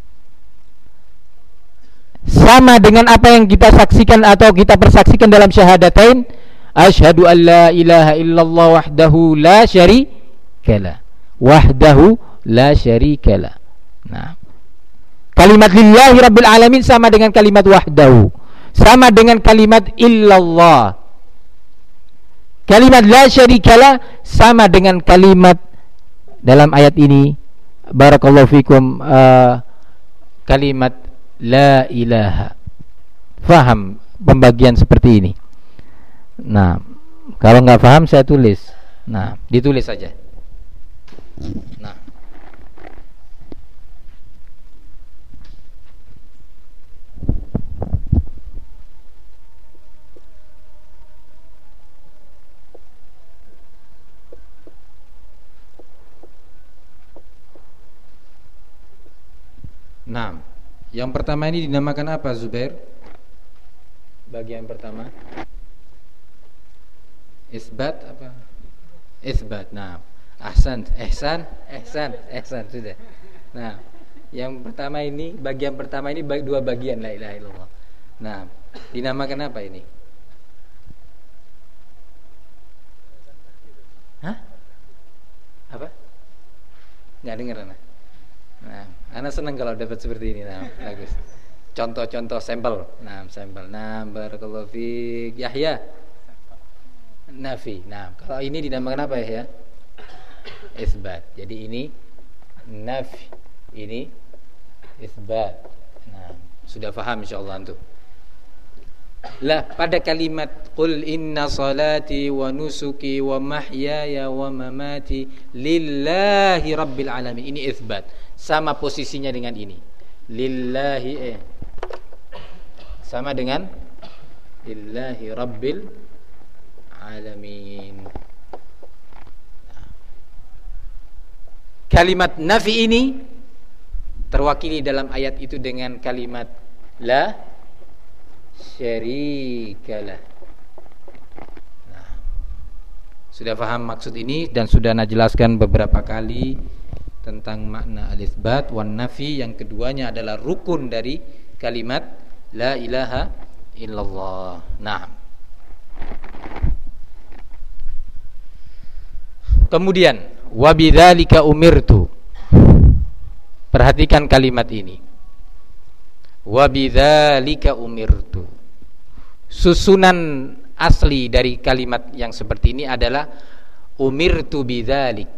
Speaker 1: Sama dengan apa yang kita saksikan atau kita persaksikan dalam syahadatain, asyhadu an la ilaha illallah wahdahu la syarikalah. Wahdahu la syarikalah. Nah, kalimat lillahi rabbil alamin sama dengan kalimat wahdahu, sama dengan kalimat illallah. Kalimat la syarikalah sama dengan kalimat dalam ayat ini barakallahu fikum, kalimat la ilaha. Faham pembagian seperti ini? Nah, kalau nggak paham saya tulis. Nah, ditulis saja. Nah, nah, yang pertama ini dinamakan apa, Zubair? Bagian pertama isbat apa? Isbat. Nah, ihsan sudah. Nah, yang pertama ini, bagian pertama ini dua bagian la ilaha illallah. Nah, dinamakan apa ini? Hah? Apa? Enggak dengar anak. Nah, anak senang kalau dapat seperti ini. Nah, bagus. Contoh-contoh sampel. Nah, sampel. Nah, barakallahu fiik Yahya. Nafi. Nah, kalau ini dinamakan apa ya? Isbat. Jadi ini nafi, ini isbat. Nah, sudah paham insyaallah antum. Lah, pada kalimat qul inna salati wa nusuki wa mahyaya wa mamati lillahi rabbil alamin, ini isbat. Sama posisinya dengan ini. Lillahi sama dengan lillahi rabbil alamin. Kalimat nafi ini terwakili dalam ayat itu dengan kalimat la syarikalah. Nah, sudah paham maksud ini dan sudah ana jelaskan beberapa kali tentang makna al-itsbat wan nafi. Yang keduanya adalah rukun dari kalimat la ilaha illallah. Nah, kemudian wabidzalika umirtu, Perhatikan kalimat ini. Wa bidzalika umirtu. Susunan asli dari kalimat yang seperti ini adalah umirtu bidzalik.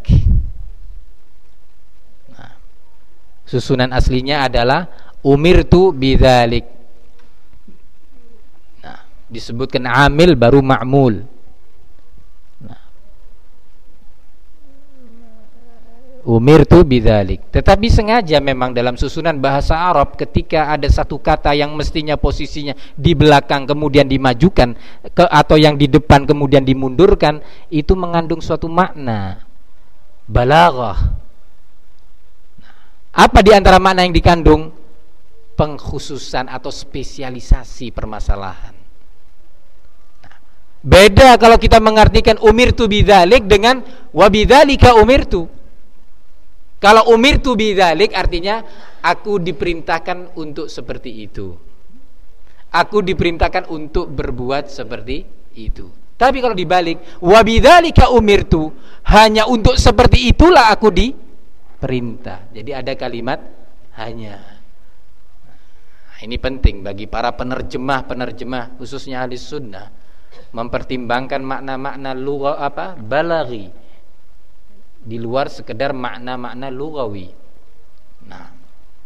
Speaker 1: Nah, susunan aslinya adalah umirtu bidzalik. Nah, disebutkan amil baru ma'mul. Nah, umirtu bidzalik. Tetapi sengaja memang dalam susunan bahasa Arab ketika ada satu kata yang mestinya posisinya di belakang kemudian dimajukan atau yang di depan kemudian dimundurkan, itu mengandung suatu makna balaghah. Apa di antara makna yang dikandung? Pengkhususan atau spesialisasi permasalahan. Beda kalau kita mengartikan umirtu bidzalik dengan wa bidzalika umirtu. Kalau umirtu bidzalik artinya aku diperintahkan untuk seperti itu. Aku diperintahkan untuk berbuat seperti itu. Tapi kalau dibalik, wa bidzalika umirtu, hanya untuk seperti itulah aku diperintah. Jadi ada kalimat hanya. Nah, ini penting bagi para penerjemah khususnya ahli sunnah mempertimbangkan makna-makna lugha balaghi di luar sekedar makna-makna lughawi. Nah,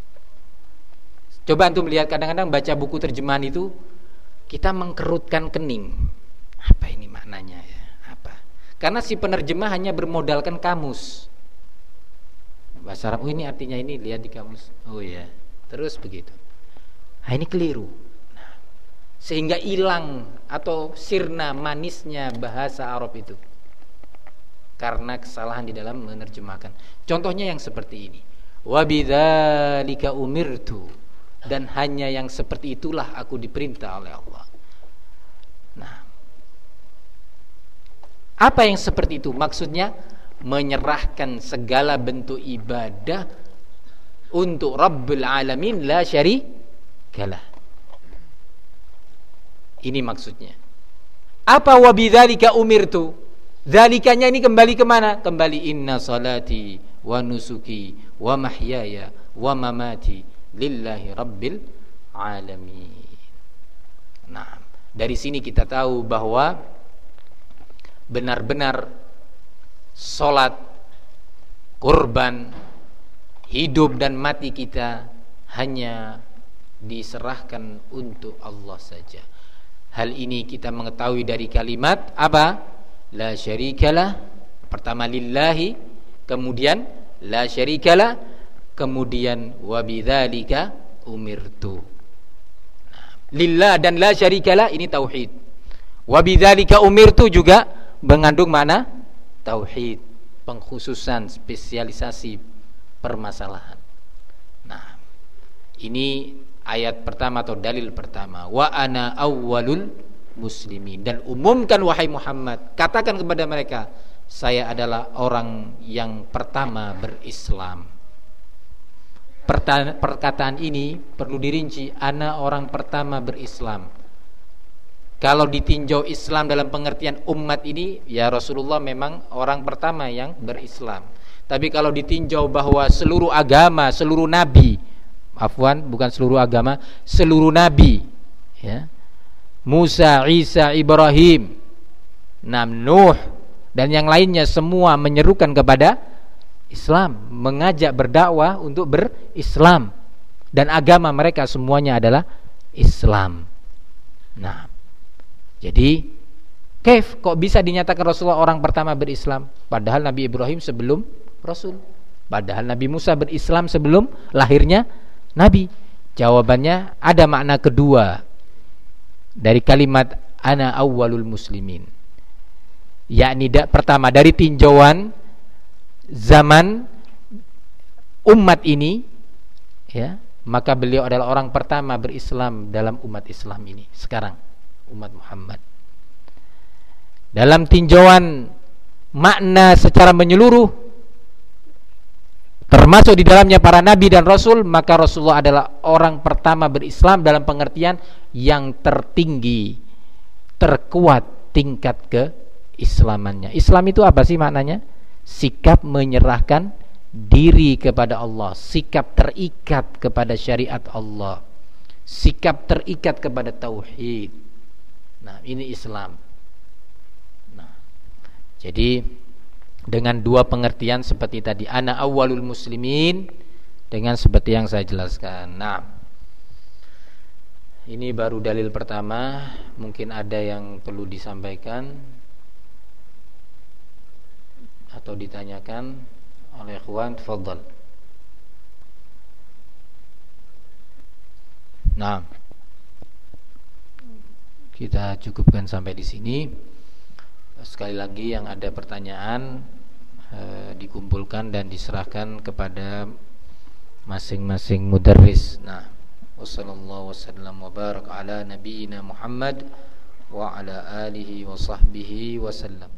Speaker 1: coba antum lihat, kadang-kadang baca buku terjemahan itu kita mengkerutkan kening. Apa ini maknanya ya? Apa? Karena si penerjemah hanya bermodalkan kamus. Bahasa Arab, oh ini artinya ini, lihat di kamus. Oh ya, terus begitu. Nah, ini keliru. Nah, sehingga hilang atau sirna manisnya bahasa Arab itu. Karena kesalahan di dalam menerjemahkan. Contohnya yang seperti ini. Wa bidzalika umirtu, dan hanya yang seperti itulah aku diperintah oleh Allah. Nah, apa yang seperti itu? Maksudnya menyerahkan segala bentuk ibadah untuk Rabbul Alamin la syarikalah. Ini maksudnya. Apa wa bidzalika umirtu? Zalikanya ini kembali kemana? Kembali inna salati wa nusuki wa mahyaya wa mamati lillahi rabbil alamin. Nah, dari sini kita tahu bahwa benar-benar salat, kurban, hidup dan mati kita hanya diserahkan untuk Allah saja. Hal ini kita mengetahui dari kalimat apa? La syarikalah, pertama lillahi, kemudian la syarikalah, kemudian wa bidzalika umirtu. Nah, lillah dan la syarikalah ini tauhid. Wa bidzalika umirtu juga mengandung makna tauhid, pengkhususan, spesialisasi permasalahan. Nah, ini ayat pertama atau dalil pertama. Wa ana awwalul muslimin, dan umumkan wahai Muhammad, katakan kepada mereka, saya adalah orang yang pertama berislam. Perkataan ini perlu dirinci, ana orang pertama berislam. Kalau ditinjau Islam dalam pengertian umat ini, ya Rasulullah memang orang pertama yang berislam. Tapi kalau ditinjau bahwa seluruh agama, seluruh nabi, bukan seluruh agama, seluruh nabi, ya, Musa, Isa, Ibrahim, Nuh, dan yang lainnya semua menyerukan kepada Islam, mengajak berdakwah untuk berislam, dan agama mereka semuanya adalah Islam. Nah, jadi kok bisa dinyatakan Rasulullah orang pertama berislam, padahal Nabi Ibrahim sebelum Rasul, padahal Nabi Musa berislam sebelum lahirnya Nabi? Jawabannya ada makna kedua dari kalimat ana awwalul muslimin, yakni pertama dari tinjauan zaman umat ini, ya, maka beliau adalah orang pertama berislam dalam umat Islam ini sekarang, umat Muhammad. Dalam tinjauan makna secara menyeluruh, termasuk di dalamnya para nabi dan rasul, maka Rasulullah adalah orang pertama berislam dalam pengertian yang tertinggi, terkuat tingkat keislamannya. Islam itu apa sih maknanya? Sikap menyerahkan diri kepada Allah, sikap terikat kepada syariat Allah, sikap terikat kepada tauhid. Nah, ini Islam. Nah, jadi dengan dua pengertian seperti tadi, ana awwalul muslimin, dengan seperti yang saya jelaskan. Nah, ini baru dalil pertama. Mungkin ada yang perlu disampaikan atau ditanyakan oleh ikhwan, tafadhal. Nah, kita cukupkan sampai di sini. Sekali lagi yang ada pertanyaan dikumpulkan dan diserahkan kepada masing-masing mudarris. Nah, wassallallahu wasallam wa barak ala nabiyyina Muhammad wa ala alihi wa sahbihi wasallam.